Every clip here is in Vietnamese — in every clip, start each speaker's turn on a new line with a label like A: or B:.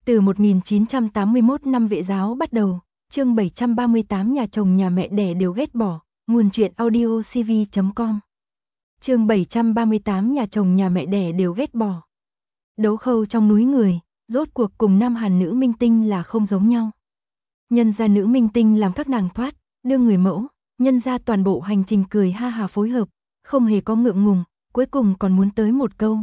A: Từ 1981 năm Vệ giáo bắt đầu, chương 738 nhà chồng nhà mẹ đẻ đều ghét bỏ, nguồn truyện audio cv.com. Chương 738 nhà chồng nhà mẹ đẻ đều ghét bỏ. Đấu khâu trong núi người, rốt cuộc cùng Nam Hàn nữ minh tinh là không giống nhau. Nhân ra nữ minh tinh làm các nàng thoát, đương người mẫu, nhân ra toàn bộ hành trình cười ha hà phối hợp, không hề có ngượng ngùng, cuối cùng còn muốn tới một câu.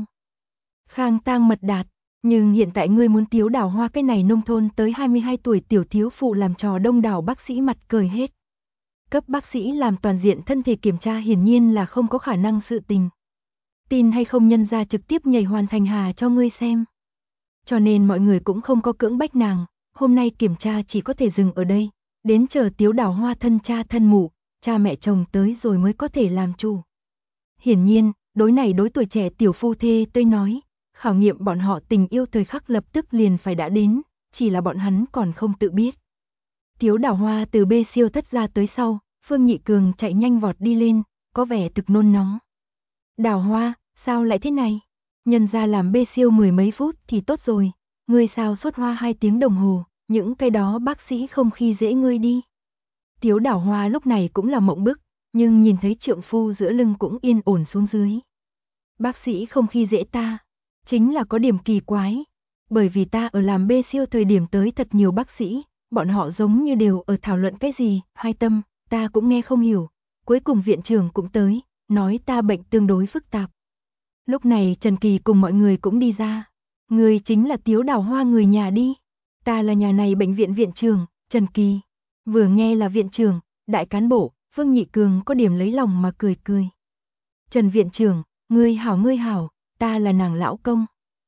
A: Khang tang mật đạt. Nhưng hiện tại ngươi muốn Tiếu Đào Hoa cái này nông thôn tới 22 tuổi tiểu thiếu phụ làm trò đông đảo bác sĩ mặt cười hết. Cấp bác sĩ làm toàn diện thân thể kiểm tra hiển nhiên là không có khả năng sự tình. Tin hay không nhân ra trực tiếp nhảy hoàn thành hà cho ngươi xem. Cho nên mọi người cũng không có cưỡng bách nàng, hôm nay kiểm tra chỉ có thể dừng ở đây, đến chờ Tiếu Đào Hoa thân cha thân mụ, cha mẹ chồng tới rồi mới có thể làm chủ. Hiển nhiên, đối tuổi trẻ tiểu phu thê tôi nói, khảo nghiệm bọn họ tình yêu thời khắc lập tức liền phải đã đến, chỉ là bọn hắn còn không tự biết. Tiếu Đào Hoa từ bê siêu thất ra tới sau, Phương Nhị Cường chạy nhanh vọt đi lên, có vẻ thực nôn nóng. Đào Hoa, sao lại thế này? Nhân ra làm bê siêu 10 mấy phút thì tốt rồi, ngươi sao sốt hoa 2 tiếng đồng hồ, những cái đó bác sĩ không khi dễ ngươi đi. Tiếu Đào Hoa lúc này cũng là mộng bức, nhưng nhìn thấy trượng phu giữa lưng cũng yên ổn xuống dưới. Bác sĩ không khi dễ ta. Chính là có điểm kỳ quái, bởi vì ta ở làm bê siêu thời điểm tới thật nhiều bác sĩ, bọn họ giống như đều ở thảo luận cái gì, hai tâm, ta cũng nghe không hiểu, cuối cùng viện trưởng cũng tới, nói ta bệnh tương đối phức tạp. Lúc này Trần Kỳ cùng mọi người cũng đi ra, người chính là Tiếu Đào Hoa người nhà đi, ta là nhà này bệnh viện viện trưởng, Trần Kỳ, vừa nghe là viện trưởng, đại cán bộ, Vương Nhị Cường có điểm lấy lòng mà cười cười. Trần viện trưởng, ngươi hảo. Ta là nàng lão công.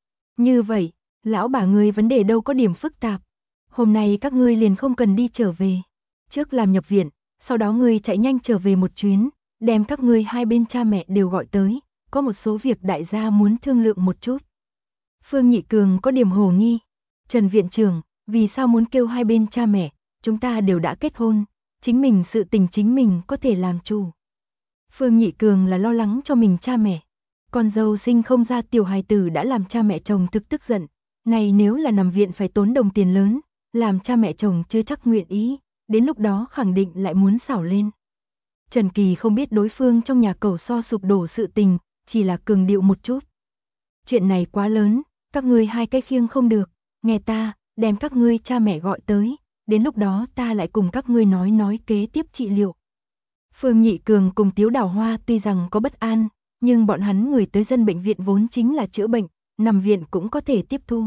A: Như vậy, lão bà ngươi vấn đề đâu có điểm phức tạp. Hôm nay các ngươi liền không cần đi trở về. Trước làm nhập viện, sau đó ngươi chạy nhanh trở về một chuyến, đem các ngươi hai bên cha mẹ đều gọi tới, có một số việc đại gia muốn thương lượng một chút. Phương Nhị Cường có điểm hồ nghi. Trần viện trưởng, vì sao muốn kêu hai bên cha mẹ, chúng ta đều đã kết hôn, chính mình sự tình chính mình có thể làm chủ. Phương Nhị Cường là lo lắng cho mình cha mẹ. Con dâu sinh không ra tiểu hài tử đã làm cha mẹ chồng thực tức giận, này nếu là nằm viện phải tốn đồng tiền lớn, làm cha mẹ chồng chưa chắc nguyện ý, đến lúc đó khẳng định lại muốn xảo lên. Trần Kỳ không biết đối phương trong nhà cầu so sụp đổ sự tình, chỉ là cường điệu một chút. Chuyện này quá lớn, các ngươi hai cái khiêng không được, nghe ta, đem các ngươi cha mẹ gọi tới, đến lúc đó ta lại cùng các ngươi nói kế tiếp trị liệu. Phương Nhị Cường cùng Tiếu Đào Hoa tuy rằng có bất an, nhưng bọn hắn người tới dân bệnh viện vốn chính là chữa bệnh, nằm viện cũng có thể tiếp thu.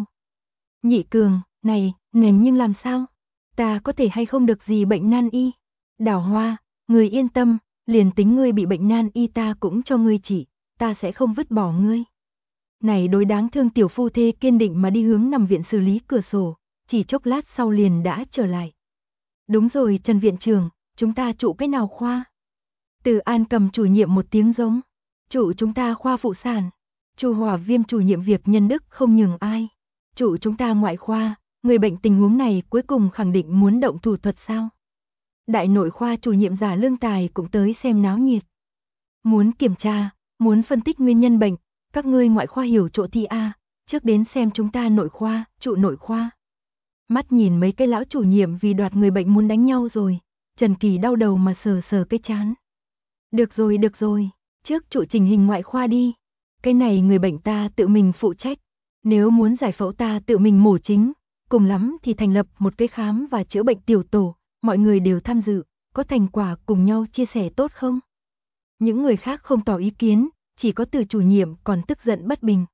A: Nhị Cường, này nhưng làm sao? Ta có thể hay không được gì bệnh nan y? Đào Hoa, người yên tâm, liền tính ngươi bị bệnh nan y ta cũng cho ngươi trị, ta sẽ không vứt bỏ ngươi. Này đối đáng thương tiểu phu thê kiên định mà đi hướng nằm viện xử lý cửa sổ, chỉ chốc lát sau liền đã trở lại. Đúng rồi Trần viện trưởng, chúng ta trụ cái nào khoa? Từ An cầm chủ nhiệm một tiếng giống. Chủ chúng ta khoa phụ sản. Chu Hòa Viêm chủ nhiệm việc nhân đức không nhường ai. Chủ chúng ta ngoại khoa, người bệnh tình huống này cuối cùng khẳng định muốn động thủ thuật sao? Đại nội khoa chủ nhiệm Giả Lương Tài cũng tới xem náo nhiệt. Muốn kiểm tra, muốn phân tích nguyên nhân bệnh, các ngươi ngoại khoa hiểu chỗ thì trước đến xem chúng ta nội khoa, trụ nội khoa. Mắt nhìn mấy cái lão chủ nhiệm vì đoạt người bệnh muốn đánh nhau rồi, Trần Kỳ đau đầu mà sờ cái trán. Được rồi. Trước trụ trình hình ngoại khoa đi. Cái này người bệnh ta tự mình phụ trách. Nếu muốn giải phẫu ta tự mình mổ chính. Cùng lắm thì thành lập một cái khám và chữa bệnh tiểu tổ. Mọi người đều tham dự. Có thành quả cùng nhau chia sẻ tốt không? Những người khác không tỏ ý kiến. Chỉ có từ chủ nhiệm còn tức giận bất bình.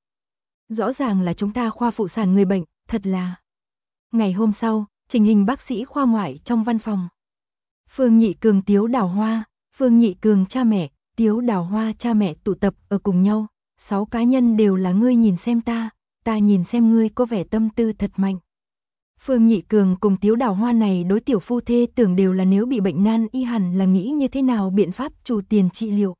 A: Rõ ràng là chúng ta khoa phụ sản người bệnh. Thật là. Ngày hôm sau, trình hình bác sĩ khoa ngoại trong văn phòng. Phương Nhị Cường Tiếu Đào Hoa. Phương Nhị Cường cha mẹ. Tiếu Đào Hoa cha mẹ tụ tập ở cùng nhau, 6 cá nhân đều là ngươi nhìn xem ta nhìn xem ngươi có vẻ tâm tư thật mạnh. Phương Nhị Cường cùng Tiếu Đào Hoa này đối tiểu phu thê tưởng đều là nếu bị bệnh nan y hẳn là nghĩ như thế nào biện pháp trù tiền trị liệu.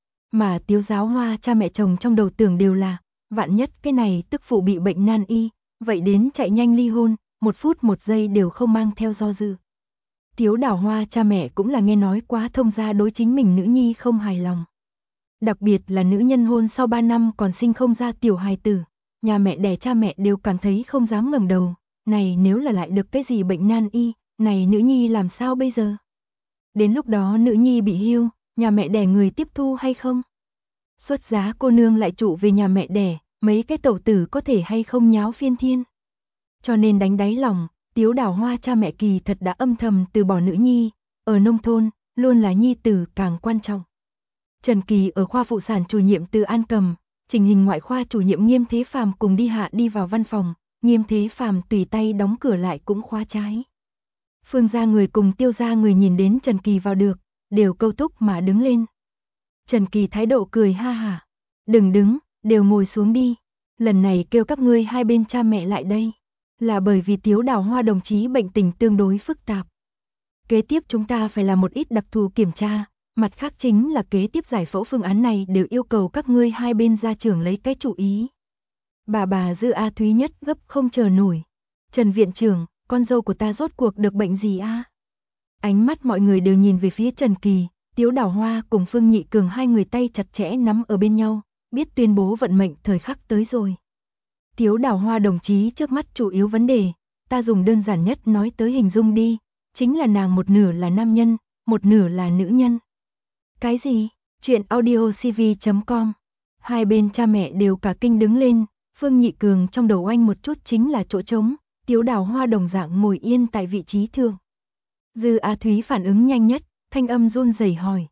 A: Mà Tiếu Giáo Hoa cha mẹ chồng trong đầu tưởng đều là, vạn nhất cái này tức phụ bị bệnh nan y, vậy đến chạy nhanh ly hôn, 1 phút 1 giây đều không mang theo do dự. Tiếu Đào Hoa cha mẹ cũng là nghe nói quá thông gia đối chính mình nữ nhi không hài lòng. Đặc biệt là nữ nhân hôn sau 3 năm còn sinh không ra tiểu hài tử, nhà mẹ đẻ cha mẹ đều cảm thấy không dám ngẩng đầu, này nếu là lại được cái gì bệnh nan y, này nữ nhi làm sao bây giờ? Đến lúc đó nữ nhi bị hiu, nhà mẹ đẻ người tiếp thu hay không? Xuất giá cô nương lại trụ về nhà mẹ đẻ, mấy cái tẩu tử có thể hay không nháo phiên thiên. Cho nên đánh đáy lòng, Tiếu Đào Hoa cha mẹ kỳ thật đã âm thầm từ bỏ nữ nhi, ở nông thôn, luôn là nhi tử càng quan trọng. Trần Kỳ ở khoa phụ sản chủ nhiệm Từ An Cầm, trình hình ngoại khoa chủ nhiệm Nghiêm Thế Phàm cùng đi vào văn phòng, Nghiêm Thế Phàm tùy tay đóng cửa lại cũng khóa trái. Phương gia người cùng Tiêu gia người nhìn đến Trần Kỳ vào được, đều câu thúc mà đứng lên. Trần Kỳ thái độ cười ha hả, đừng đứng, đều ngồi xuống đi, lần này kêu các ngươi hai bên cha mẹ lại đây, là bởi vì Tiếu Đào Hoa đồng chí bệnh tình tương đối phức tạp. Kế tiếp chúng ta phải làm một ít đặc thù kiểm tra, mặt khác chính là kế tiếp giải phẫu phương án này đều yêu cầu các ngươi hai bên gia trưởng lấy cái chủ ý. Bà Dư A Thúy nhất gấp không chờ nổi. Trần viện trưởng, con dâu của ta rốt cuộc được bệnh gì a? Ánh mắt mọi người đều nhìn về phía Trần Kỳ, Tiếu Đào Hoa cùng Phương Nhị Cường hai người tay chặt chẽ nắm ở bên nhau, biết tuyên bố vận mệnh thời khắc tới rồi. Tiếu Đào Hoa đồng chí trước mắt chủ yếu vấn đề, ta dùng đơn giản nhất nói tới hình dung đi, chính là nàng một nửa là nam nhân, một nửa là nữ nhân. Cái gì? Chuyện audiocv.com. Hai bên cha mẹ đều cả kinh đứng lên, Phương Nhị Cường trong đầu anh một chút chính là chỗ trống, Tiếu Đào Hoa đồng dạng ngồi yên tại vị trí thường. Dư Á Thúy phản ứng nhanh nhất, thanh âm run rẩy hỏi.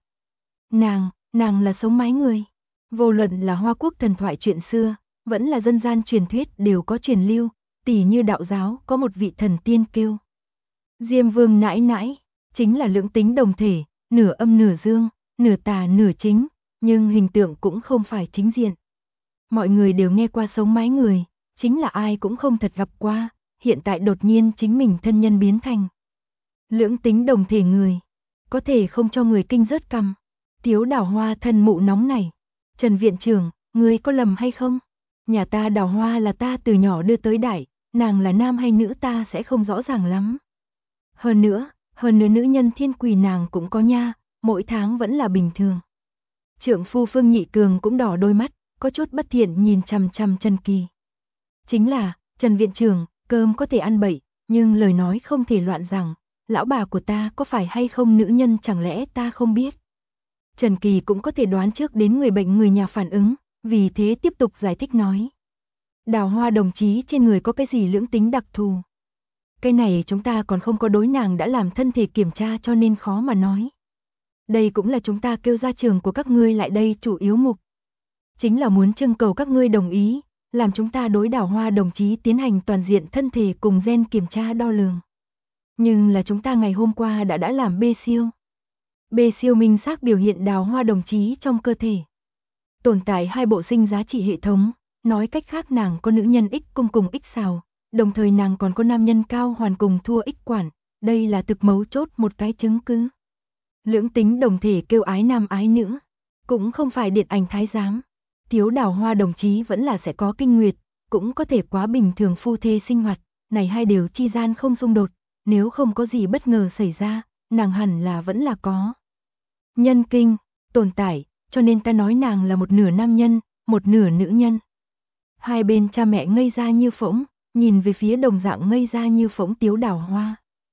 A: Nàng là sống mái người. Vô luận là Hoa Quốc thần thoại chuyện xưa, vẫn là dân gian truyền thuyết đều có truyền lưu, tỉ như đạo giáo có một vị thần tiên kêu Diêm Vương nãi nãi, chính là lưỡng tính đồng thể, nửa âm nửa dương, nửa tà nửa chính, nhưng hình tượng cũng không phải chính diện. Mọi người đều nghe qua sống mái người, chính là ai cũng không thật gặp qua, hiện tại đột nhiên chính mình thân nhân biến thành lưỡng tính đồng thể người, có thể không cho người kinh rớt cằm. Tiếu Đào Hoa thân mụ nóng này. Trần viện trưởng, ngươi có lầm hay không? Nhà ta Đào Hoa là ta từ nhỏ đưa tới đại, nàng là nam hay nữ ta sẽ không rõ ràng lắm. Hơn nữa nữ nhân thiên quỳ nàng cũng có nha, mỗi tháng vẫn là bình thường. Trượng phu Phương Nhị Cường cũng đỏ đôi mắt, có chút bất thiện nhìn chằm chằm Trần Kỳ. Chính là, Trần viện trưởng, cơm có thể ăn bậy, nhưng lời nói không thể loạn rằng, lão bà của ta có phải hay không nữ nhân chẳng lẽ ta không biết. Trần Kỳ cũng có thể đoán trước đến người bệnh người nhà phản ứng, vì thế tiếp tục giải thích nói. Đào Hoa đồng chí trên người có cái gì lưỡng tính đặc thù? Cái này chúng ta còn không có đối nàng đã làm thân thể kiểm tra cho nên khó mà nói. Đây cũng là chúng ta kêu gia trưởng của các ngươi lại đây chủ yếu mục. Chính là muốn trưng cầu các ngươi đồng ý, làm chúng ta đối Đào Hoa đồng chí tiến hành toàn diện thân thể cùng gen kiểm tra đo lường. Nhưng là chúng ta ngày hôm qua đã làm B siêu. B siêu minh xác biểu hiện Đào Hoa đồng chí trong cơ thể tồn tại hai bộ sinh giá trị hệ thống, nói cách khác nàng có nữ nhân X cung cùng X xào, đồng thời nàng còn có nam nhân cao hoàn cùng thua X quản, đây là thực mấu chốt một cái chứng cứ. Lưỡng tính đồng thể kêu ái nam ái nữ, cũng không phải điện ảnh thái giám. Tiếu Đào Hoa đồng chí vẫn là sẽ có kinh nguyệt, cũng có thể quá bình thường phu thê sinh hoạt, này hai điều chi gian không xung đột, nếu không có gì bất ngờ xảy ra, nàng hẳn là vẫn là có nhân kinh tồn tại, cho nên ta nói nàng là một nửa nam nhân, một nửa nữ nhân. Hai bên cha mẹ ngây ra như phỗng, nhìn về phía đồng dạng ngây ra như phỗng Tiếu Đào Hoa.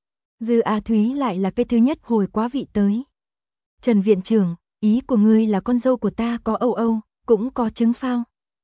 A: Dư A Thúy lại là cái thứ nhất hồi quá vị tới. Trần viện trưởng, ý của ngươi là con dâu của ta có âu âu, cũng có trứng phao.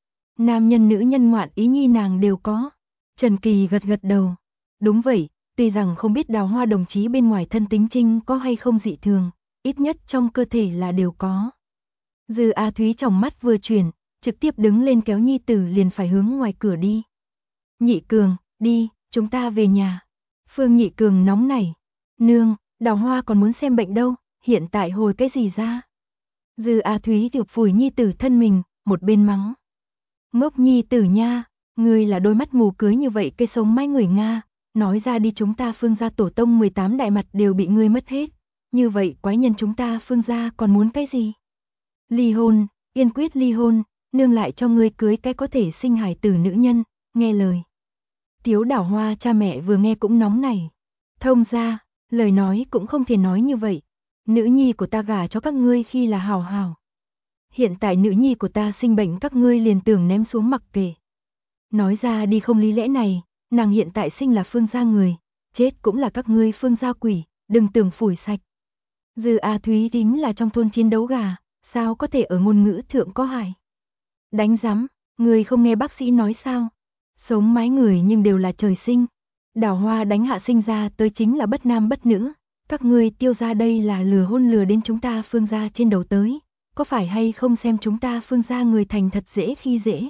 A: Nam nhân nữ nhân ngoạn ý nhi nàng đều có. Trần Kỳ gật gật đầu. Đúng vậy, tuy rằng không biết Đào Hoa đồng chí bên ngoài thân tính trinh có hay không dị thường, ít nhất trong cơ thể là đều có. Dư A Thúy trong mắt vừa chuyển, trực tiếp đứng lên kéo nhi tử liền phải hướng ngoài cửa đi. Nhị Cường, đi, chúng ta về nhà. Phương Nhị Cường nóng nảy. Nương, Đào Hoa còn muốn xem bệnh đâu, hiện tại hồi cái gì ra? Dư A Thúy chụp phủi nhi tử thân mình, một bên mắng. Ngốc nhi tử nha, ngươi là đôi mắt mù cưới như vậy cây sống mái người Nga, nói ra đi chúng ta Phương gia tổ tông 18 đại mặt đều bị ngươi mất hết. Như vậy quái nhân chúng ta Phương gia còn muốn cái gì? Ly hôn, yên quyết ly hôn, nương lại cho ngươi cưới cái có thể sinh hài tử nữ nhân, nghe lời. Tiếu Đào Hoa cha mẹ vừa nghe cũng nóng nảy. Thông ra, lời nói cũng không thể nói như vậy. Nữ nhi của ta gả cho các ngươi khi là hào hào. Hiện tại nữ nhi của ta sinh bệnh các ngươi liền tưởng ném xuống mặc kệ. Nói ra đi không lý lẽ này, nàng hiện tại sinh là Phương gia người, chết cũng là các ngươi Phương gia quỷ, đừng tưởng phủi sạch. Dư A Thúy chính là trong thôn chiến đấu gà, sao có thể ở ngôn ngữ thượng có hại. Đánh rắm, người không nghe bác sĩ nói sao? Sống mái người nhưng đều là trời sinh. Đào Hoa đánh hạ sinh ra tới chính là bất nam bất nữ. Các ngươi Tiêu gia đây là lừa hôn lừa đến chúng ta Phương gia trên đầu tới. Có phải hay không xem chúng ta Phương gia người thành thật dễ khi dễ.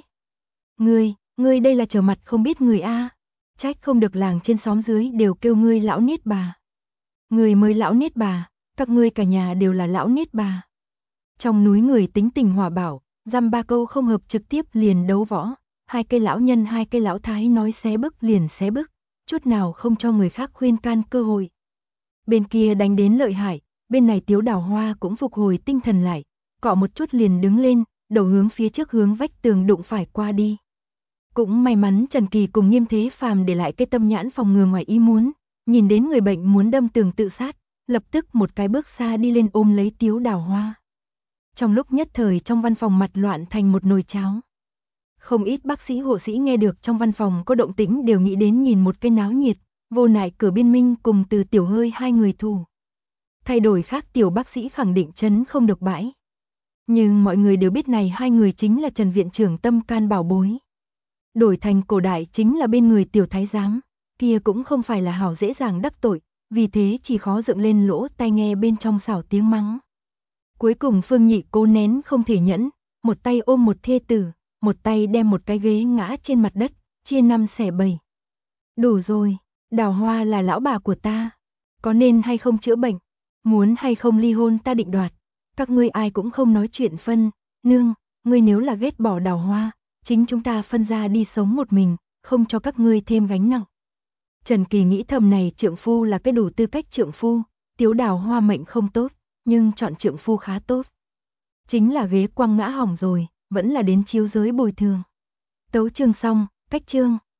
A: Ngươi đây là trở mặt không biết người a. Trách không được làng trên xóm dưới đều kêu ngươi lão niết bà. Người mới lão niết bà, các ngươi cả nhà đều là lão niết bà. Trong núi người tính tình hòa bảo, dăm ba câu không hợp trực tiếp liền đấu võ. Hai cây lão nhân hai cây lão thái nói xé bức liền xé bức, chút nào không cho người khác khuyên can cơ hội. Bên kia đánh đến lợi hại, bên này Tiếu Đào Hoa cũng phục hồi tinh thần lại, cọ một chút liền đứng lên, đầu hướng phía trước hướng vách tường đụng phải qua đi. Cũng may mắn Trần Kỳ cùng Nghiêm Thế Phàm để lại cái tâm nhãn phòng ngừa ngoài ý muốn, nhìn đến người bệnh muốn đâm tường tự sát, lập tức một cái bước xa đi lên ôm lấy Tiếu Đào Hoa. Trong lúc nhất thời trong văn phòng mặt loạn thành một nồi cháo. Không ít bác sĩ hộ sĩ nghe được trong văn phòng có động tĩnh đều nghĩ đến nhìn một cái náo nhiệt, vô nại Cửa Biên Minh cùng Từ Tiểu Hơi hai người thủ. Thay đổi khác tiểu bác sĩ khẳng định chấn không được bãi. Nhưng mọi người đều biết này hai người chính là Trần viện trưởng tâm can bảo bối. Đổi thành cổ đại chính là bên người tiểu thái giám, kia cũng không phải là hảo dễ dàng đắc tội, vì thế chỉ khó dựng lên lỗ tai nghe bên trong xảo tiếng mắng. Cuối cùng Phương Nhị cố nén không thể nhẫn, một tay ôm một thê tử, một tay đem một cái ghế ngã trên mặt đất, chia 5 xẻ 7. Đủ rồi, Đào Hoa là lão bà của ta, có nên hay không chữa bệnh, muốn hay không ly hôn ta định đoạt, các ngươi ai cũng không nói chuyện phân, nương, ngươi nếu là ghét bỏ Đào Hoa, chính chúng ta phân ra đi sống một mình, không cho các ngươi thêm gánh nặng. Trần Kỳ nghĩ thầm này trượng phu là cái đủ tư cách trượng phu, Tiếu Đào Hoa mệnh không tốt, nhưng chọn trượng phu khá tốt. Chính là ghế quăng ngã hỏng rồi, vẫn là đến chiếu giới bồi thường. Tấu chương xong, cách chương.